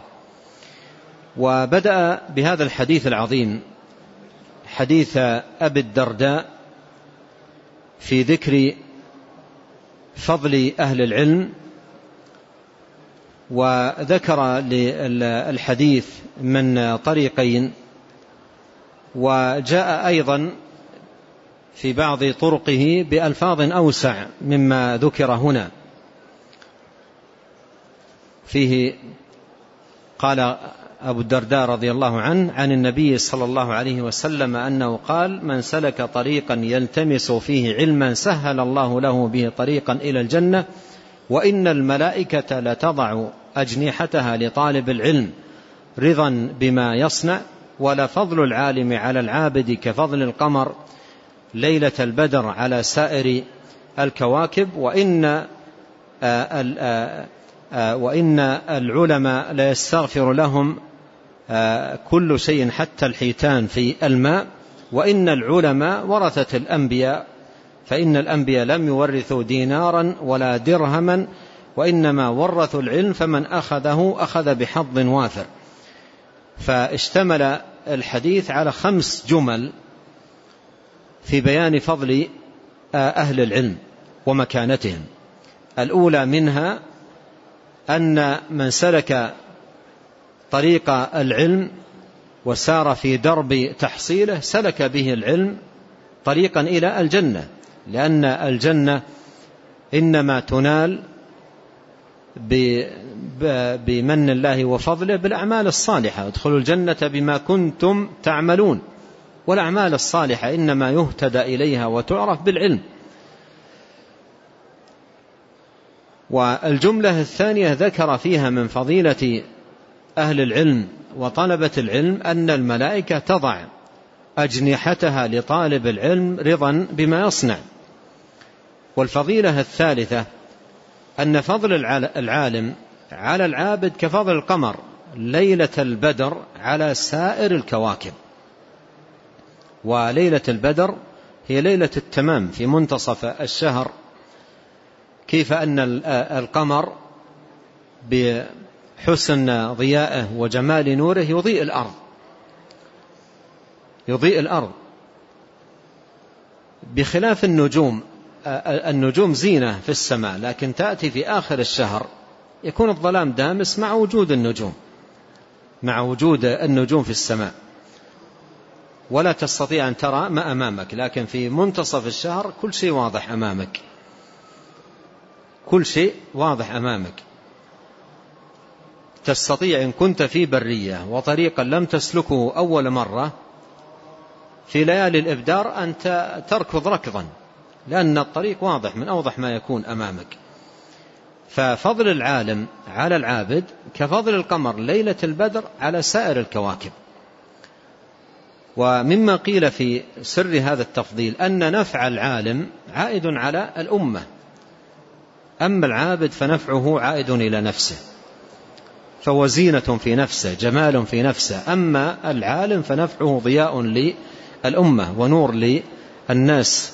وبدأ بهذا الحديث العظيم، حديث أبي الدرداء، في ذكر فضل أهل العلم، وذكر للحديث من طريقين، وجاء أيضا في بعض طرقه بألفاظ أوسع مما ذكر هنا. فيه قال أبو الدرداء رضي الله عنه عن النبي صلى الله عليه وسلم أنه قال: من سلك طريقا يلتمس فيه علما سهل الله له به طريقا إلى الجنة، وإن الملائكة لتضع أجنحتها لطالب العلم رضا بما يصنع، ولفضل العالم على العابد كفضل القمر ليلة البدر على سائر الكواكب، وإن وإن العلماء لا يستغفر لهم كل شيء حتى الحيتان في الماء، وإن العلماء ورثة الأنبياء، فإن الأنبياء لم يورثوا دينارا ولا درهما، وإنما ورثوا العلم، فمن أخذه أخذ بحظ وافر. فاشتمل الحديث على خمس جمل في بيان فضل أهل العلم ومكانتهم. الأولى منها أن من سلك طريق العلم وسار في درب تحصيله سلك به العلم طريقا إلى الجنة، لأن الجنة إنما تنال بمن الله وفضله بالأعمال الصالحة. ادخلوا الجنة بما كنتم تعملون، والأعمال الصالحة إنما يهتدى إليها وتعرف بالعلم. والجملة الثانية ذكر فيها من فضيلة أهل العلم وطلبة العلم أن الملائكة تضع أجنحتها لطالب العلم رضا بما يصنع. والفضيلة الثالثة أن فضل العالم على العابد كفضل القمر ليلة البدر على سائر الكواكب. وليلة البدر هي ليلة التمام في منتصف الشهر، كيف أن القمر بحسن ضيائه وجمال نوره يضيء الأرض يضيء الأرض بخلاف النجوم. النجوم زينة في السماء، لكن تأتي في آخر الشهر يكون الظلام دامس مع وجود النجوم مع وجود النجوم في السماء، ولا تستطيع أن ترى ما أمامك. لكن في منتصف الشهر كل شيء واضح أمامك كل شيء واضح أمامك تستطيع إن كنت في برية وطريقا لم تسلكه أول مرة في ليالي الإبدار أن تركض ركضا، لأن الطريق واضح من أوضح ما يكون أمامك. ففضل العالم على العابد كفضل القمر ليلة البدر على سائر الكواكب. ومما قيل في سر هذا التفضيل أن نفع العالم عائد على الأمة، أما العابد فنفعه عائد إلى نفسه، فهو زينة في نفسه، جمال في نفسه. أما العالم فنفعه ضياء للأمة ونور للناس.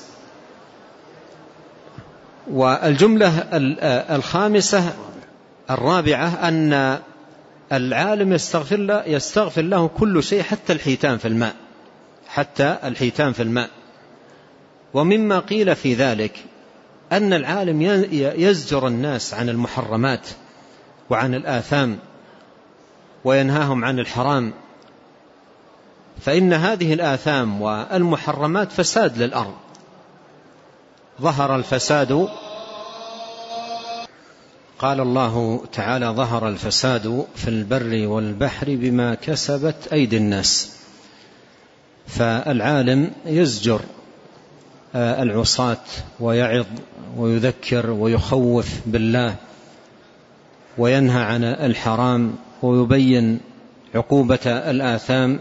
والجملة الخامسة الرابعة أن العالم يستغفر له, يستغفر له كل شيء حتى الحيتان في الماء، حتى الحيتان في الماء. ومما قيل في ذلك أن العالم يزجر الناس عن المحرمات وعن الآثام وينهاهم عن الحرام، فإن هذه الآثام والمحرمات فساد للأرض. ظهر الفساد، قال الله تعالى: ظهر الفساد في البر والبحر بما كسبت أيدي الناس. فالعالم يزجر العصاة ويعظ ويذكر ويخوف بالله وينهى عن الحرام ويبين عقوبة الآثام،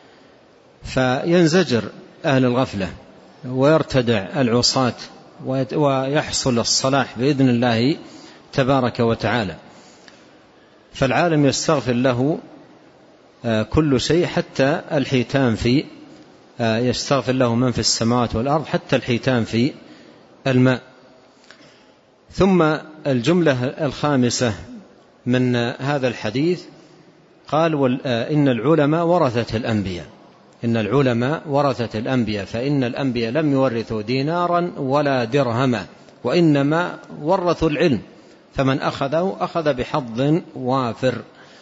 فينزجر أهل الغفلة ويرتدع العصاة ويحصل الصلاح بإذن الله تبارك وتعالى. فالعالم يستغفر له كل شيء حتى الحيتان في يستغفر له من في السماوات والأرض حتى الحيتان في الماء. ثم الجملة الخامسة من هذا الحديث قال: إن العلماء ورثة الأنبياء. إن العلماء ورثة الأنبياء، فإن الأنبياء لم يورثوا دينارا ولا درهما، وإنما ورثوا العلم، فمن أخذه أخذ بحظ وافر.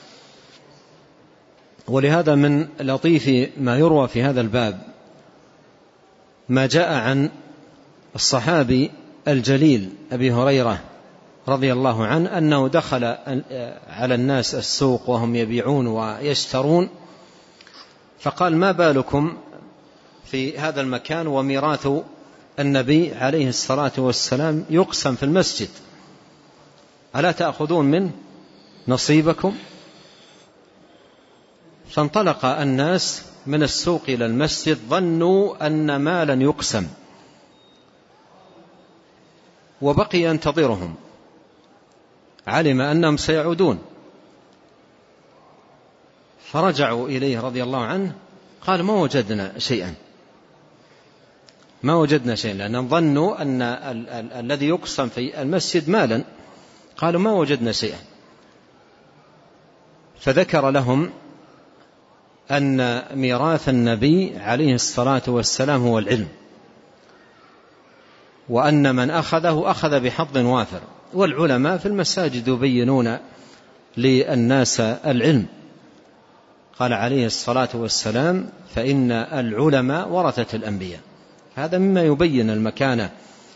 ولهذا من لطيف ما يروى في هذا الباب ما جاء عن الصحابي الجليل أبي هريرة رضي الله عنه أنه دخل على الناس السوق وهم يبيعون ويشترون، فقال: ما بالكم في هذا المكان وميراث النبي عليه الصلاة والسلام يقسم في المسجد، ألا تأخذون منه نصيبكم؟ فانطلق الناس من السوق إلى المسجد ظنوا أن مالا يقسم، وبقي ينتظرهم، علم أنهم سيعودون، فرجعوا إليه رضي الله عنه قال: ما وجدنا شيئا، ما وجدنا شيئا، لأنهم ظنوا أن ال- ال- الذي يقسم في المسجد مالا، قالوا: ما وجدنا شيئا. فذكر لهم أن ميراث النبي عليه الصلاة والسلام هو العلم، وأن من أخذه أخذ بحظ وافر، والعلماء في المساجد يبينون للناس العلم. قال عليه الصلاة والسلام: فإن العلماء ورثة الأنبياء. هذا مما يبين المكانة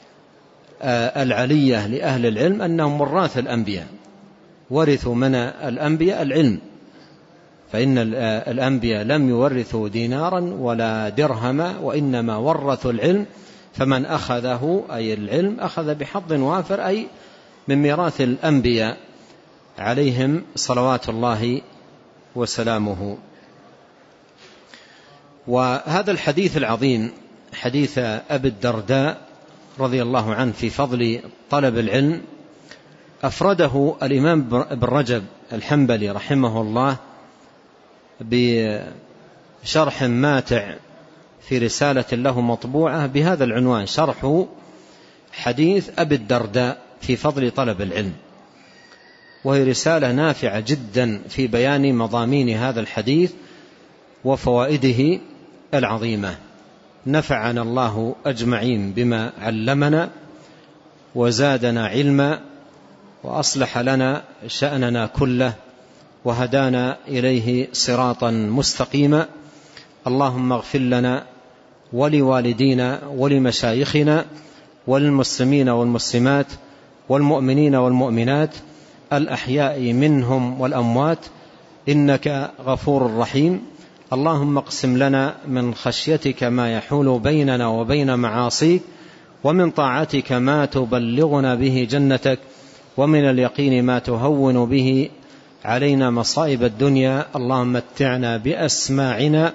العلية لأهل العلم، أنهم وراث الأنبياء، ورثوا من الأنبياء العلم، فإن الأنبياء لم يورثوا دينارا ولا درهما، وإنما ورثوا العلم، فمن أخذه أي العلم أخذ بحظ وافر، أي من ميراث الأنبياء عليهم صلوات الله وسلامه. وهذا الحديث العظيم حديث أبي الدرداء رضي الله عنه في فضل طلب العلم أفرده الإمام ابن رجب الحنبلي رحمه الله بشرح ماتع في رسالة له مطبوعة بهذا العنوان: شرح حديث أبي الدرداء في فضل طلب العلم. وهي رسالة نافعة جدا في بيان مضامين هذا الحديث وفوائده العظيمة. نفعنا الله أجمعين بما علمنا وزادنا علما وأصلح لنا شأننا كله وهدانا إليه صراطا مستقيما. اللهم اغفر لنا ولوالدينا ولمشايخنا وللمسلمين والمسلمات والمؤمنين والمؤمنات الأحياء منهم والأموات، إنك غفور رحيم. اللهم اقسم لنا من خشيتك ما يحول بيننا وبين معاصيك، ومن طاعتك ما تبلغنا به جنتك، ومن اليقين ما تهون به علينا مصائب الدنيا. اللهم متعنا بأسماعنا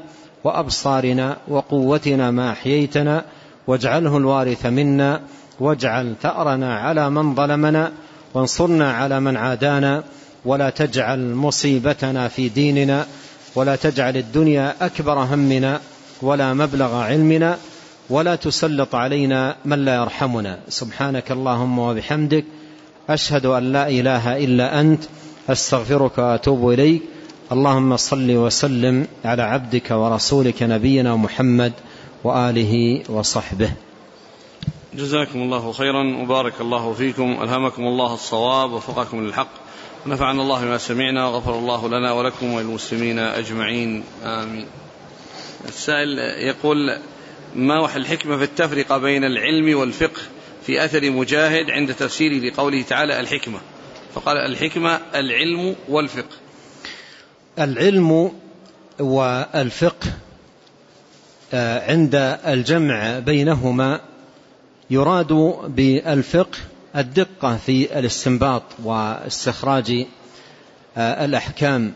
وأبصارنا وقوتنا ما أحييتنا، واجعله الوارث منا، واجعل ثأرنا على من ظلمنا، وانصرنا على من عادانا، ولا تجعل مصيبتنا في ديننا، ولا تجعل الدنيا أكبر همنا ولا مبلغ علمنا، ولا تسلط علينا من لا يرحمنا. سبحانك اللهم وبحمدك، أشهد أن لا إله إلا أنت، أستغفرك وأتوب إليك. اللهم صل وسلم على عبدك ورسولك نبينا محمد وآله وصحبه. جزاكم الله خيرا وبارك الله فيكم، ألهمكم الله الصواب ووفقكم للحق، ونفعنا الله بما سمعنا، وغفر الله لنا ولكم وللمسلمين أجمعين، آمين. السائل يقول: ما وحي الحكمة في التفرقة بين العلم والفقه في أثر مجاهد عند تفسيره لقوله تعالى الحكمة، فقال الحكمة العلم والفقه. العلم والفقه عند الجمع بينهما يراد بالفقه الدقة في الاستنباط واستخراج الأحكام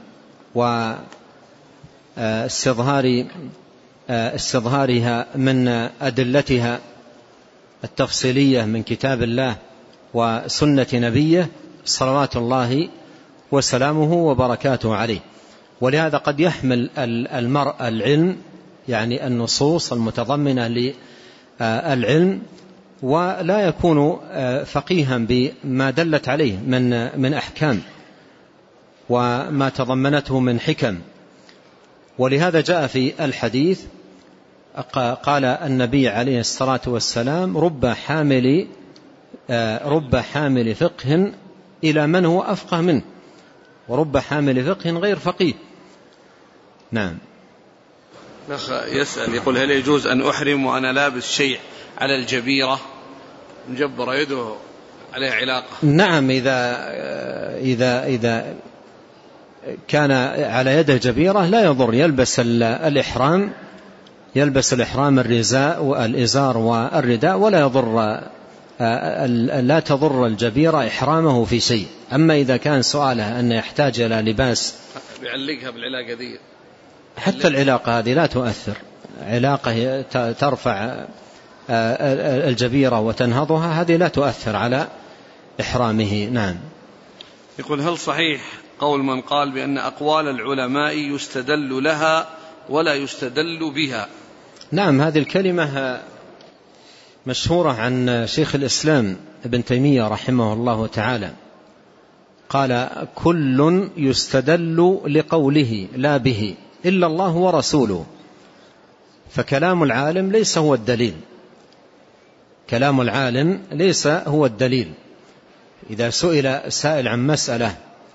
واستظهار استظهارها من أدلتها التفصيلية من كتاب الله وسنة نبيه صلوات الله وسلامه وبركاته عليه. ولهذا قد يحمل المرء العلم، يعني النصوص المتضمنة للعلم، ولا يكون فقيها بما دلت عليه من من أحكام وما تضمنته من حكم. ولهذا جاء في الحديث قال النبي عليه الصلاة والسلام: رب حامل رب حامل فقه إلى من هو أفقه منه، ورب حامل فقه غير فقيه. نعم. الأخ يسأل يقول: هل يجوز أن أحرم وأنا لابس شيء على الجبيرة مجبرة يده عليه علاقة؟ نعم، إذا إذا إذا كان على يده جبيرة لا يضر، يلبس الإحرام يلبس الإحرام الرزاء والإزار والرداء، ولا يضر لا تضر الجبيرة إحرامه في شيء. أما إذا كان سؤاله أن يحتاج إلى لباس بيعلقها بالعلاقة دي، حتى العلاقة هذه لا تؤثر، علاقة ترفع الجبيرة وتنهضها هذه لا تؤثر على إحرامه. نعم. يقول: هل صحيح قول من قال بأن أقوال العلماء يستدل لها ولا يستدل بها؟ نعم، هذه الكلمة مشهورة عن شيخ الإسلام ابن تيمية رحمه الله تعالى، قال: كل يستدل لقوله لا به إلا الله ورسوله. فكلام العالم ليس هو الدليل، كلام العالم ليس هو الدليل. إذا سئل سائل عن مسألة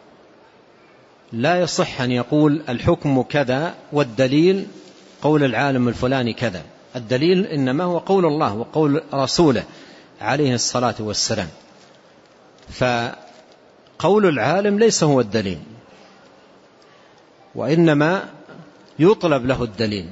لا يصح أن يقول الحكم كذا والدليل قول العالم الفلاني كذا. الدليل إنما هو قول الله وقول رسوله عليه الصلاة والسلام. فقول العالم ليس هو الدليل، وإنما يطلب له الدليل.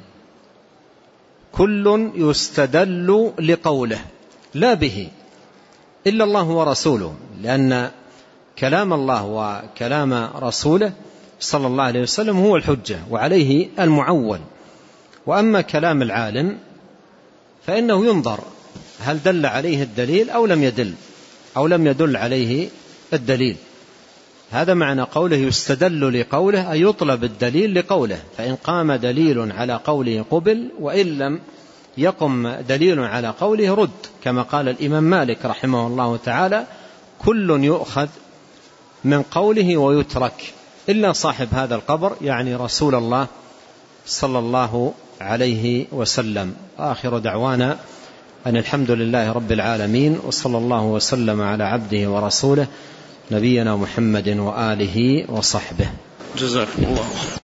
كل يستدل لقوله لا به إلا الله ورسوله، لأن كلام الله وكلام رسوله صلى الله عليه وسلم هو الحجة وعليه المعول. وأما كلام العالم فإنه ينظر هل دل عليه الدليل أو لم يدل أو لم يدل عليه الدليل. هذا معنى قوله يستدل لقوله، أي يطلب الدليل لقوله، فإن قام دليل على قوله قبل، وإن لم يقم دليل على قوله رد، كما قال الإمام مالك رحمه الله تعالى: كل يؤخذ من قوله ويترك إلا صاحب هذا القبر، يعني رسول الله صلى الله عليه وسلم. آخر دعوانا أن الحمد لله رب العالمين، وصلى الله وسلم على عبده ورسوله نبينا محمد وآله وصحبه. جزاكم الله.